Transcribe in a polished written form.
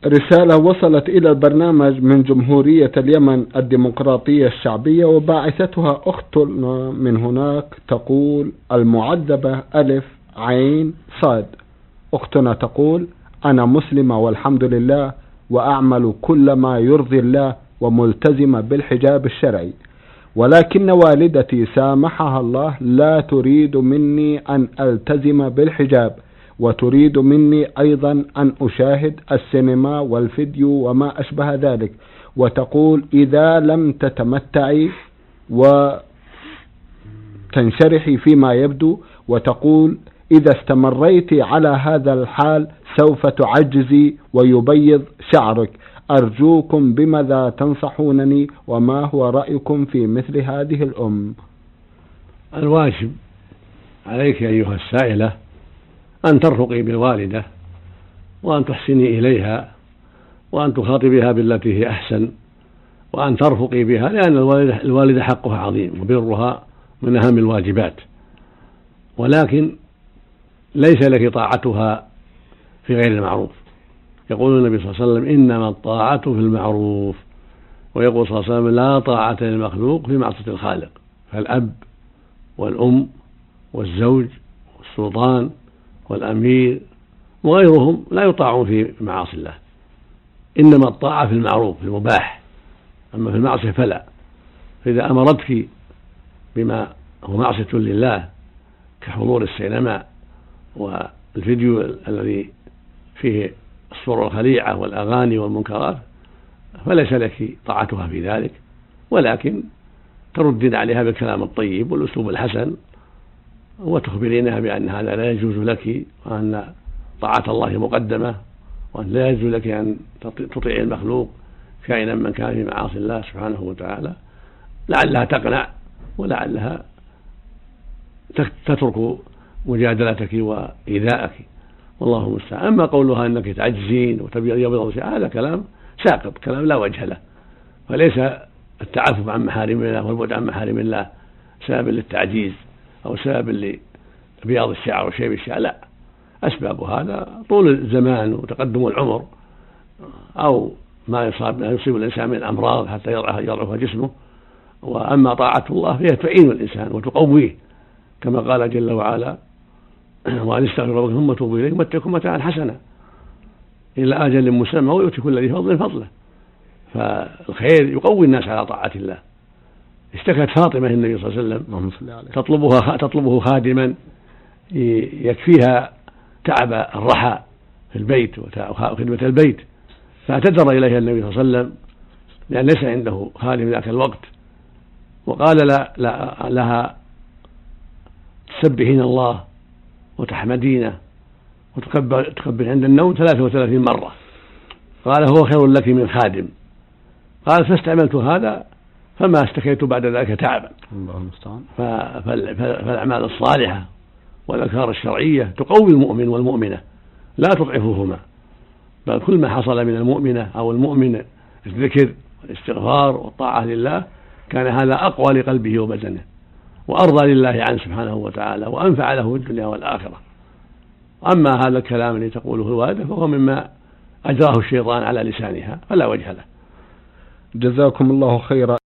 رسالة وصلت إلى البرنامج من جمهورية اليمن الديمقراطية الشعبية، وباعثتها أخت من هناك تقول: المعذبة ألف عين صاد. أختنا تقول: أنا مسلمة والحمد لله، وأعمل كل ما يرضي الله، وملتزمة بالحجاب الشرعي، ولكن والدتي سامحها الله لا تريد مني أن ألتزم بالحجاب، وتريد مني أيضا أن أشاهد السينما والفيديو وما أشبه ذلك، وتقول: إذا لم تتمتعي وتنشرحي فيما يبدو، وتقول: إذا استمريت على هذا الحال سوف تعجزي ويبيض شعرك، أرجوكم بماذا تنصحونني، وما هو رأيكم في مثل هذه الأم؟ الواجب عليك أيها السائلة أن ترفقي بالوالدة، وأن تحسني إليها، وأن تخاطبيها بالتي هي أحسن، وأن ترفقي بها، لأن الوالدة حقها عظيم وبرها من أهم الواجبات، ولكن ليس لك طاعتها في غير المعروف. يقول النبي صلى الله عليه وسلم: إنما الطاعة في المعروف. ويقول صلى الله عليه وسلم: لا طاعة للمخلوق في معصية الخالق. فالأب والأم والزوج والسلطان والأمير وغيرهم لا يطاعون في معاصي الله، إنما الطاعة في المعروف في المباح، أما في المعصية فلا. فإذا أمرتك بما هو معصية لله كحضور السينما والفيديو الذي فيه الصور الخليعة والأغاني والمنكرات، فليس لك طاعتها في ذلك، ولكن تردين عليها بالكلام الطيب والأسلوب الحسن، وتخبرينها بأن هذا لا يجوز لك، وأن طاعة الله مقدمة، وأن لا يجوز لك أن تطيع المخلوق كائنا من كان في معاصي الله سبحانه وتعالى، لعلها تقنع ولعلها تترك مجادلتك وإيذاءك، والله المستعان. أما قولها أنك تعجزين وتبيض شعر، هذا كلام ساقط، كلام لا وجه له، فليس التعفف عن محارم الله والبعد عن محارم الله سبب للتعجيز أو سبب لبياض الشعر وشيب الشعر، لا. أسباب هذا طول الزمان وتقدم العمر، أو ما يصيب الإنسان من الأمراض حتى يضعف جسمه. وأما طاعة الله فهي تعين الإنسان وتقويه، كما قال جل وعلا: وأن استغفروا ربكم ثم توبوا إليه يمتعكم متاعا حسنا إلى أجل مسمى ويؤتي كل ذي فضل فضله. فالخير يقوي الناس على طاعة الله. اشتكت فاطمة النبي صلى الله عليه وسلم تطلبه خادما يكفيها تعب الرحى في البيت وخدمة البيت، فاعتذر إليها النبي صلى الله عليه وسلم لأن ليس عنده خادم ذاك الوقت، وقال لها: تسبحين الله وتحمدينه وتكبر عند النوم 33 مرة. قال: هو خير لك من خادم. قال: فاستعملت هذا فما استكيت بعد ذلك تعبا. الله المستعان. فالأعمال الصالحة والأذكار الشرعية تقوي المؤمن والمؤمنة لا تضعفهما، بل كل ما حصل من المؤمنة أو المؤمن الذكر والاستغفار والطاعة لله كان هذا أقوى لقلبه وبدنه، وأرضى لله عنه سبحانه وتعالى، وأنفع له في الدنيا والآخرة. أما هذا الكلام الذي تقوله الوالدة فهو مما أجراه الشيطان على لسانها، فلا وجه له. جزاكم الله خيرا.